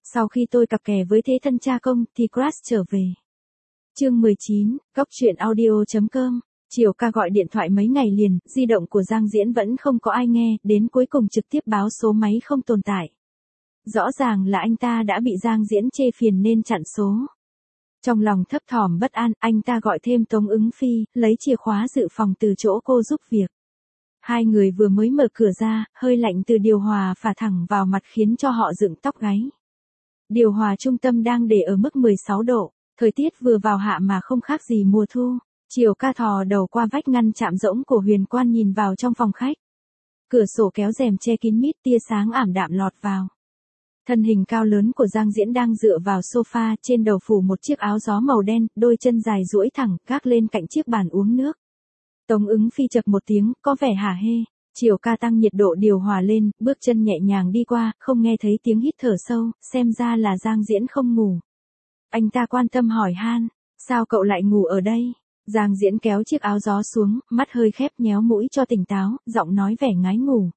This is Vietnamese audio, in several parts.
Sau khi tôi cặp kè với thế thân cha công thì crush trở về. Chương 19, Góc truyện audio.com. Chiều ca gọi điện thoại mấy ngày liền, di động của Giang Diễn vẫn không có ai nghe, đến cuối cùng trực tiếp báo số máy không tồn tại. Rõ ràng là anh ta đã bị Giang Diễn chê phiền nên chặn số. Trong lòng thấp thỏm bất an, anh ta gọi thêm Tống Ứng Phi, lấy chìa khóa dự phòng từ chỗ cô giúp việc. Hai người vừa mới mở cửa ra, hơi lạnh từ điều hòa phả thẳng vào mặt khiến cho họ dựng tóc gáy. Điều hòa trung tâm đang để ở mức 16 độ, thời tiết vừa vào hạ mà không khác gì mùa thu. Chiều ca thò đầu qua vách ngăn chạm rỗng của Huyền Quan nhìn vào trong phòng khách. Cửa sổ kéo rèm che kín mít, tia sáng ảm đạm lọt vào. Thân hình cao lớn của Giang Diễn đang dựa vào sofa, trên đầu phủ một chiếc áo gió màu đen, đôi chân dài duỗi thẳng, gác lên cạnh chiếc bàn uống nước. Tống Ứng Phi chậc một tiếng, có vẻ hả hê. Chiều ca tăng nhiệt độ điều hòa lên, bước chân nhẹ nhàng đi qua, không nghe thấy tiếng hít thở sâu, xem ra là Giang Diễn không ngủ. Anh ta quan tâm hỏi han, sao cậu lại ngủ ở đây? Giang Diễn kéo chiếc áo gió xuống, mắt hơi khép nhéo mũi cho tỉnh táo, giọng nói vẻ ngái ngủ.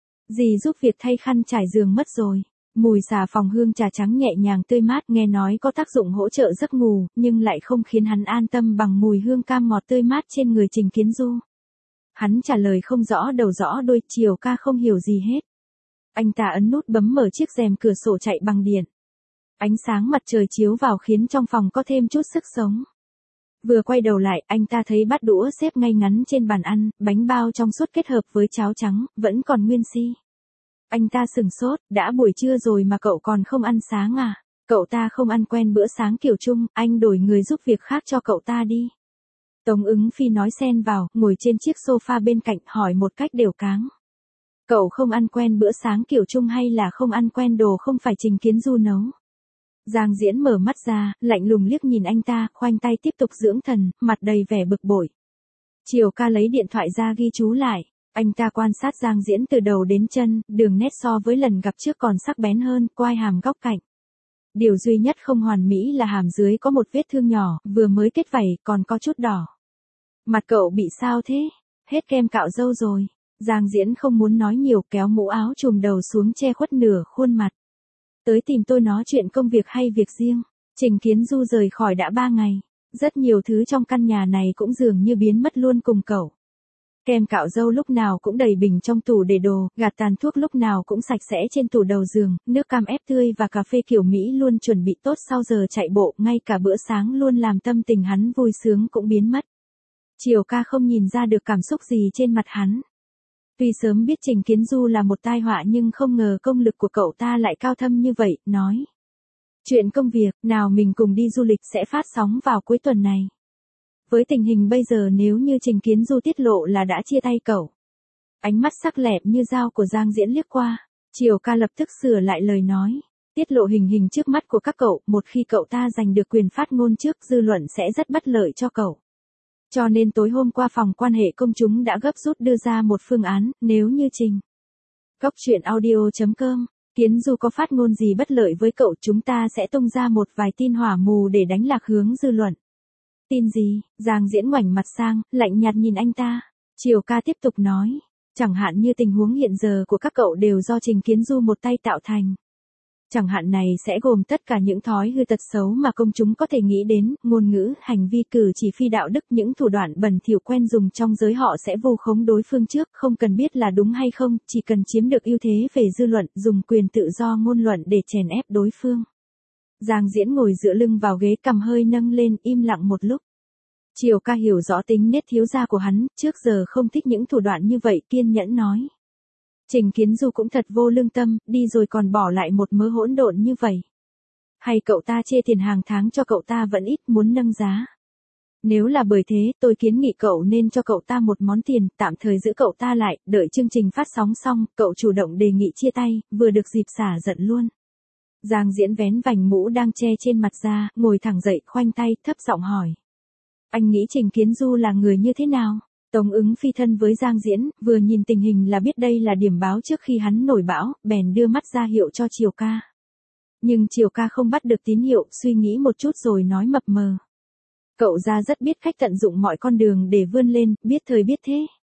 Dì giúp việc thay khăn trải giường mất rồi. Mùi xà phòng hương trà trắng nhẹ nhàng tươi mát nghe nói có tác dụng hỗ trợ giấc ngủ, nhưng lại không khiến hắn an tâm bằng mùi hương cam ngọt tươi mát trên người Trình Kiến Du. Hắn trả lời không rõ đầu rõ đuôi, Chiều ca không hiểu gì hết. Anh ta ấn nút bấm mở chiếc rèm cửa sổ chạy bằng điện. Ánh sáng mặt trời chiếu vào khiến trong phòng có thêm chút sức sống. Vừa quay đầu lại, anh ta thấy bát đũa xếp ngay ngắn trên bàn ăn, bánh bao trong suốt kết hợp với cháo trắng, vẫn còn nguyên si. Anh ta sửng sốt, đã buổi trưa rồi mà cậu còn không ăn sáng à? Cậu ta không ăn quen bữa sáng kiểu chung, anh đổi người giúp việc khác cho cậu ta đi. Tống Ứng Phi nói xen vào, ngồi trên chiếc sofa bên cạnh, hỏi một cách đều cáng. Cậu không ăn quen bữa sáng kiểu chung hay là không ăn quen đồ không phải Trình Kiến Du nấu? Giang Diễn mở mắt ra, lạnh lùng liếc nhìn anh ta, khoanh tay tiếp tục dưỡng thần, mặt đầy vẻ bực bội. Chiều ca lấy điện thoại ra ghi chú lại. Anh ta quan sát Giang Diễn từ đầu đến chân, đường nét so với lần gặp trước còn sắc bén hơn, quai hàm góc cạnh. Điều duy nhất không hoàn mỹ là hàm dưới có một vết thương nhỏ, vừa mới kết vảy, còn có chút đỏ. Mặt cậu bị sao thế? Hết kem cạo râu rồi. Giang Diễn không muốn nói nhiều, kéo mũ áo trùm đầu xuống che khuất nửa khuôn mặt. Tới tìm tôi nói chuyện công việc hay việc riêng? Trình Kiến Du rời khỏi đã 3 ngày. Rất nhiều thứ trong căn nhà này cũng dường như biến mất luôn cùng cậu. Kem cạo râu lúc nào cũng đầy bình trong tủ để đồ, gạt tàn thuốc lúc nào cũng sạch sẽ trên tủ đầu giường, nước cam ép tươi và cà phê kiểu Mỹ luôn chuẩn bị tốt sau giờ chạy bộ, ngay cả bữa sáng luôn làm tâm tình hắn vui sướng cũng biến mất. Chiều ca không nhìn ra được cảm xúc gì trên mặt hắn. Tuy sớm biết Trình Kiến Du là một tai họa nhưng không ngờ công lực của cậu ta lại cao thâm như vậy, nói. Chuyện công việc, nào mình cùng đi du lịch sẽ phát sóng vào cuối tuần này. Với tình hình bây giờ nếu như Trình Kiến Du tiết lộ là đã chia tay cậu. Ánh mắt sắc lẹm như dao của Giang Diễn liếc qua, Chiều ca lập tức sửa lại lời nói. Tiết lộ hình hình trước mắt của các cậu, một khi cậu ta giành được quyền phát ngôn trước, dư luận sẽ rất bất lợi cho cậu. Cho nên tối hôm qua phòng quan hệ công chúng đã gấp rút đưa ra một phương án, nếu như Trình. Góc truyện audio.com, Kiến Du có phát ngôn gì bất lợi với cậu, chúng ta sẽ tung ra một vài tin hỏa mù để đánh lạc hướng dư luận. Tin gì? Giang Diễn ngoảnh mặt sang, lạnh nhạt nhìn anh ta. Chiều ca tiếp tục nói. Chẳng hạn như tình huống hiện giờ của các cậu đều do Trình Kiến Du một tay tạo thành. Chẳng hạn này sẽ gồm tất cả những thói hư tật xấu mà công chúng có thể nghĩ đến, ngôn ngữ, hành vi cử chỉ phi đạo đức, những thủ đoạn bẩn thỉu quen dùng trong giới họ sẽ vu khống đối phương trước, không cần biết là đúng hay không, chỉ cần chiếm được ưu thế về dư luận, dùng quyền tự do ngôn luận để chèn ép đối phương. Giang Diễn ngồi dựa lưng vào ghế, cằm hơi nâng lên, im lặng một lúc. Chiều ca hiểu rõ tính nết thiếu gia của hắn, trước giờ không thích những thủ đoạn như vậy, kiên nhẫn nói. Trình Kiến Du cũng thật vô lương tâm, đi rồi còn bỏ lại một mớ hỗn độn như vậy. Hay cậu ta chê tiền hàng tháng cho cậu ta vẫn ít, muốn nâng giá. Nếu là bởi thế, tôi kiến nghị cậu nên cho cậu ta một món tiền, tạm thời giữ cậu ta lại, đợi chương trình phát sóng xong, cậu chủ động đề nghị chia tay, vừa được dịp xả giận luôn. Giang Diễn vén vành mũ đang che trên mặt ra, ngồi thẳng dậy, khoanh tay, thấp giọng hỏi. Anh nghĩ Trình Kiến Du là người như thế nào? Tống Ứng Phi thân với Giang Diễn, vừa nhìn tình hình là biết đây là điểm báo trước khi hắn nổi bão, bèn đưa mắt ra hiệu cho Chiều ca. Nhưng Chiều ca không bắt được tín hiệu, suy nghĩ một chút rồi nói mập mờ. Cậu ra rất biết cách tận dụng mọi con đường để vươn lên, biết thời biết thế.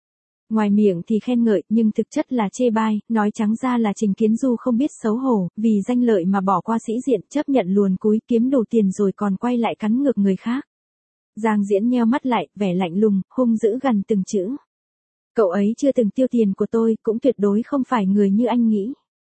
Ngoài miệng thì khen ngợi, nhưng thực chất là chê bai, nói trắng ra là Trình Kiến Du không biết xấu hổ, vì danh lợi mà bỏ qua sĩ diện, chấp nhận luồn cúi kiếm đủ tiền rồi còn quay lại cắn ngược người khác. Giang Diễn nheo mắt lại, vẻ lạnh lùng, hung dữ gần từng chữ. Cậu ấy chưa từng tiêu tiền của tôi, cũng tuyệt đối không phải người như anh nghĩ.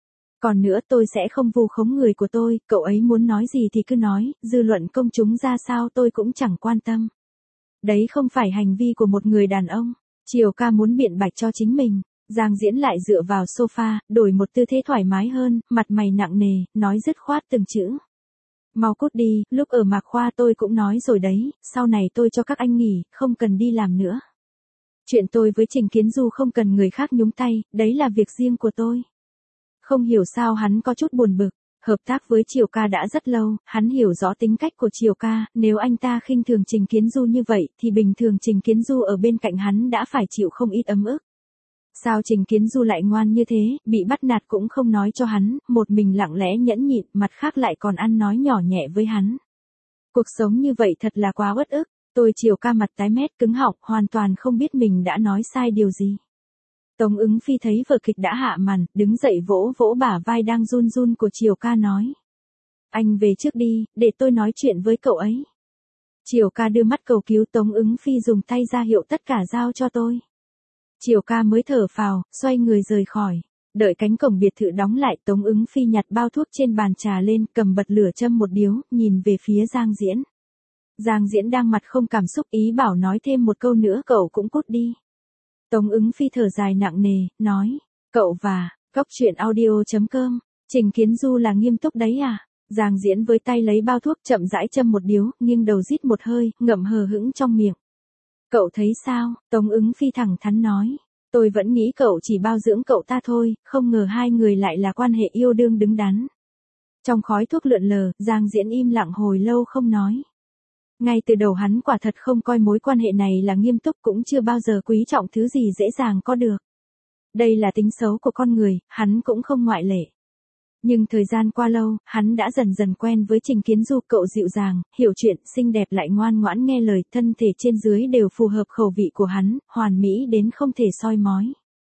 Còn nữa tôi sẽ không vu khống người của tôi, cậu ấy muốn nói gì thì cứ nói, dư luận công chúng ra sao tôi cũng chẳng quan tâm. Đấy không phải hành vi của một người đàn ông. Triều ca muốn biện bạch cho chính mình. Giang Diễn lại dựa vào sofa, đổi một tư thế thoải mái hơn, mặt mày nặng nề, nói dứt khoát từng chữ. Mau cút đi, lúc ở Mạc Khoa tôi cũng nói rồi đấy, sau này tôi cho các anh nghỉ, không cần đi làm nữa. Chuyện tôi với Trình Kiến Du không cần người khác nhúng tay, đấy là việc riêng của tôi. Không hiểu sao hắn có chút buồn bực, hợp tác với Triều ca đã rất lâu, hắn hiểu rõ tính cách của Triều ca, nếu anh ta khinh thường Trình Kiến Du như vậy, thì bình thường Trình Kiến Du ở bên cạnh hắn đã phải chịu không ít ấm ức. Sao Trình Kiến Du lại ngoan như thế, bị bắt nạt cũng không nói cho hắn, một mình lặng lẽ nhẫn nhịn, mặt khác lại còn ăn nói nhỏ nhẹ với hắn. Cuộc sống như vậy thật là quá uất ức, tôi Triều ca mặt tái mét cứng họng, hoàn toàn không biết mình đã nói sai điều gì. Tống Ứng Phi thấy vở kịch đã hạ màn, đứng dậy vỗ vỗ bả vai đang run run của Triều ca nói. Anh về trước đi, để tôi nói chuyện với cậu ấy. Triều ca đưa mắt cầu cứu, Tống Ứng Phi dùng tay ra hiệu tất cả giao cho tôi. Triều ca mới thở phào, xoay người rời khỏi. Đợi cánh cổng biệt thự đóng lại, Tống Ứng Phi nhặt bao thuốc trên bàn trà lên, cầm bật lửa châm một điếu, nhìn về phía Giang Diễn. Giang Diễn đang mặt không cảm xúc, ý bảo nói thêm một câu nữa, cậu cũng cút đi. Tống Ứng Phi thở dài nặng nề, nói, cậu và, Cóc Truyện Audio.com, Trình Kiến Du là nghiêm túc đấy à? Giang Diễn với tay lấy bao thuốc chậm rãi châm một điếu, nghiêng đầu rít một hơi, ngậm hờ hững trong miệng. Cậu thấy sao? Tống Ứng Phi thẳng thắn nói. Tôi vẫn nghĩ cậu chỉ bao dưỡng cậu ta thôi, không ngờ hai người lại là quan hệ yêu đương đứng đắn. Trong khói thuốc lượn lờ, Giang Diễn im lặng hồi lâu không nói. Ngay từ đầu hắn quả thật không coi mối quan hệ này là nghiêm túc, cũng chưa bao giờ quý trọng thứ gì dễ dàng có được. Đây là tính xấu của con người, hắn cũng không ngoại lệ. Nhưng thời gian qua lâu, hắn đã dần dần quen với Trình Kiến Du, cậu dịu dàng, hiểu chuyện, xinh đẹp lại ngoan ngoãn nghe lời, thân thể trên dưới đều phù hợp khẩu vị của hắn, hoàn mỹ đến không thể soi mói.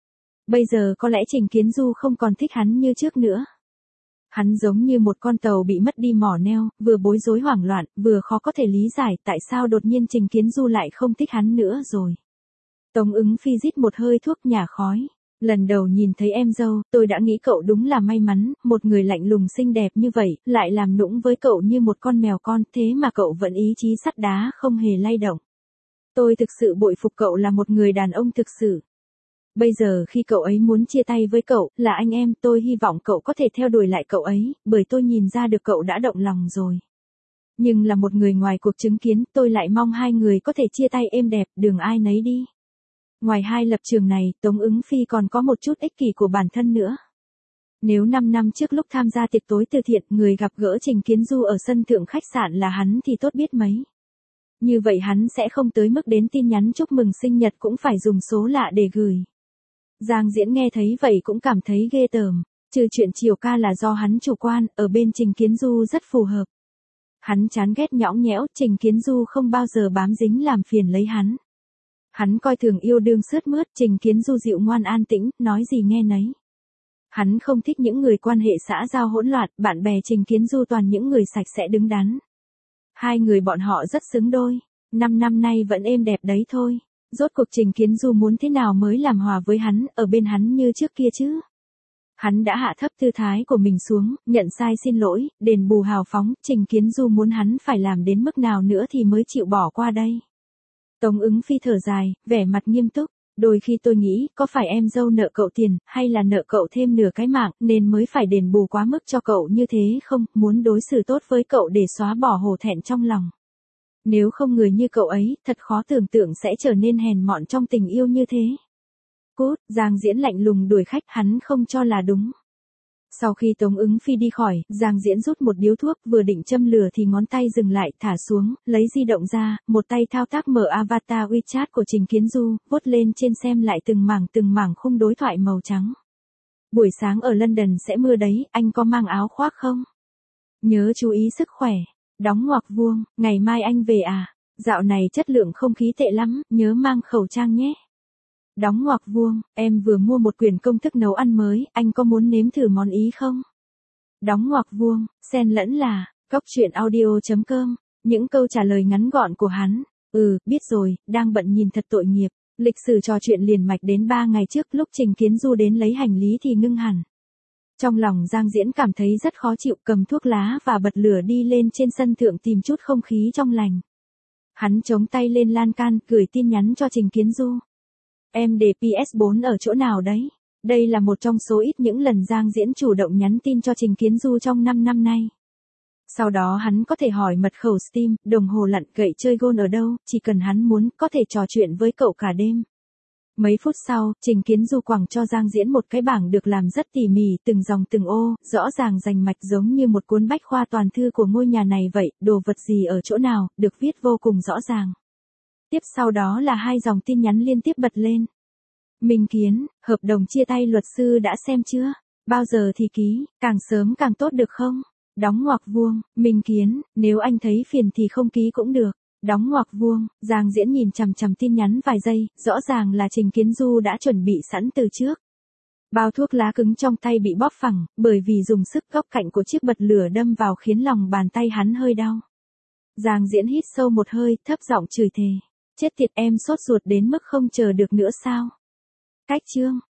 Bây giờ có lẽ Trình Kiến Du không còn thích hắn như trước nữa. Hắn giống như một con tàu bị mất đi mỏ neo, vừa bối rối hoảng loạn, vừa khó có thể lý giải tại sao đột nhiên Trình Kiến Du lại không thích hắn nữa rồi. Tống Ứng Phi rít một hơi thuốc nhả khói. Lần đầu nhìn thấy em dâu, tôi đã nghĩ cậu đúng là may mắn, một người lạnh lùng xinh đẹp như vậy, lại làm nũng với cậu như một con mèo con, thế mà cậu vẫn ý chí sắt đá không hề lay động. Tôi thực sự bội phục cậu là một người đàn ông thực sự. Bây giờ khi cậu ấy muốn chia tay với cậu, là anh em, tôi hy vọng cậu có thể theo đuổi lại cậu ấy, bởi tôi nhìn ra được cậu đã động lòng rồi. Nhưng là một người ngoài cuộc chứng kiến, tôi lại mong hai người có thể chia tay êm đẹp, đường ai nấy đi. Ngoài hai lập trường này, Tống Ứng Phi còn có một chút ích kỷ của bản thân nữa. Nếu 5 năm trước lúc tham gia tiệc tối từ thiện, người gặp gỡ Trình Kiến Du ở sân thượng khách sạn là hắn thì tốt biết mấy. Như vậy hắn sẽ không tới mức đến tin nhắn chúc mừng sinh nhật cũng phải dùng số lạ để gửi. Giang Diễn nghe thấy vậy cũng cảm thấy ghê tởm, trừ chuyện Triều ca là do hắn chủ quan, ở bên Trình Kiến Du rất phù hợp. Hắn chán ghét nhõng nhẽo, Trình Kiến Du không bao giờ bám dính làm phiền lấy hắn. Hắn coi thường yêu đương sướt mướt, Trình Kiến Du dịu ngoan an tĩnh, nói gì nghe nấy. Hắn không thích những người quan hệ xã giao hỗn loạn, bạn bè Trình Kiến Du toàn những người sạch sẽ đứng đắn. Hai người bọn họ rất xứng đôi, 5 năm nay vẫn êm đẹp đấy thôi. Rốt cuộc Trình Kiến Du muốn thế nào mới làm hòa với hắn, ở bên hắn như trước kia chứ? Hắn đã hạ thấp tư thái của mình xuống, nhận sai xin lỗi, đền bù hào phóng, Trình Kiến Du muốn hắn phải làm đến mức nào nữa thì mới chịu bỏ qua đây. Tống Ứng Phi thở dài, vẻ mặt nghiêm túc, đôi khi tôi nghĩ, có phải em dâu nợ cậu tiền, hay là nợ cậu thêm nửa cái mạng, nên mới phải đền bù quá mức cho cậu như thế không, muốn đối xử tốt với cậu để xóa bỏ hổ thẹn trong lòng. Nếu không người như cậu ấy, thật khó tưởng tượng sẽ trở nên hèn mọn trong tình yêu như thế. Cút, Giang Diễn lạnh lùng đuổi khách, hắn không cho là đúng. Sau khi Tống Ứng Phi đi khỏi, Giang Diễn rút một điếu thuốc, vừa định châm lửa thì ngón tay dừng lại, thả xuống, lấy di động ra, một tay thao tác mở avatar WeChat của Trình Kiến Du, vuốt lên trên xem lại từng mảng khung đối thoại màu trắng. Buổi sáng ở London sẽ mưa đấy, anh có mang áo khoác không? Nhớ chú ý sức khỏe. Đóng ngoặc vuông, ngày mai anh về à? Dạo này chất lượng không khí tệ lắm, nhớ mang khẩu trang nhé. Đóng ngoặc vuông, em vừa mua một quyển công thức nấu ăn mới, anh có muốn nếm thử món ý không? Đóng ngoặc vuông, xen lẫn là, góc truyện audio.com, những câu trả lời ngắn gọn của hắn. Biết rồi, đang bận nhìn thật tội nghiệp. Lịch sử trò chuyện liền mạch đến 3 ngày trước lúc Trình Kiến Du đến lấy hành lý thì ngưng hẳn. Trong lòng Giang Diễn cảm thấy rất khó chịu, cầm thuốc lá và bật lửa đi lên trên sân thượng tìm chút không khí trong lành. Hắn chống tay lên lan can, gửi tin nhắn cho Trình Kiến Du. Em để PS4 ở chỗ nào đấy? Đây là một trong số ít những lần Giang Diễn chủ động nhắn tin cho Trình Kiến Du trong 5 năm nay. Sau đó hắn có thể hỏi mật khẩu Steam, đồng hồ lặn, gậy chơi gôn ở đâu, chỉ cần hắn muốn, có thể trò chuyện với cậu cả đêm. Mấy phút sau, Trình Kiến Du quẳng cho Giang Diễn một cái bảng được làm rất tỉ mỉ, từng dòng từng ô, rõ ràng rành mạch giống như một cuốn bách khoa toàn thư của ngôi nhà này vậy, đồ vật gì ở chỗ nào, được viết vô cùng rõ ràng. Tiếp sau đó là 2 dòng tin nhắn liên tiếp bật lên. Minh Kiến, hợp đồng chia tay luật sư đã xem chưa? Bao giờ thì ký, càng sớm càng tốt được không? Đóng ngoặc vuông, Minh Kiến, nếu anh thấy phiền thì không ký cũng được. Đóng ngoặc vuông, Giang Diễn nhìn chằm chằm tin nhắn vài giây, rõ ràng là Trình Kiến Du đã chuẩn bị sẵn từ trước. Bao thuốc lá cứng trong tay bị bóp phẳng, bởi vì dùng sức, góc cạnh của chiếc bật lửa đâm vào khiến lòng bàn tay hắn hơi đau. Giang Diễn hít sâu một hơi, thấp giọng chửi thề. Chết tiệt, em sốt ruột đến mức không chờ được nữa sao? Cách chương.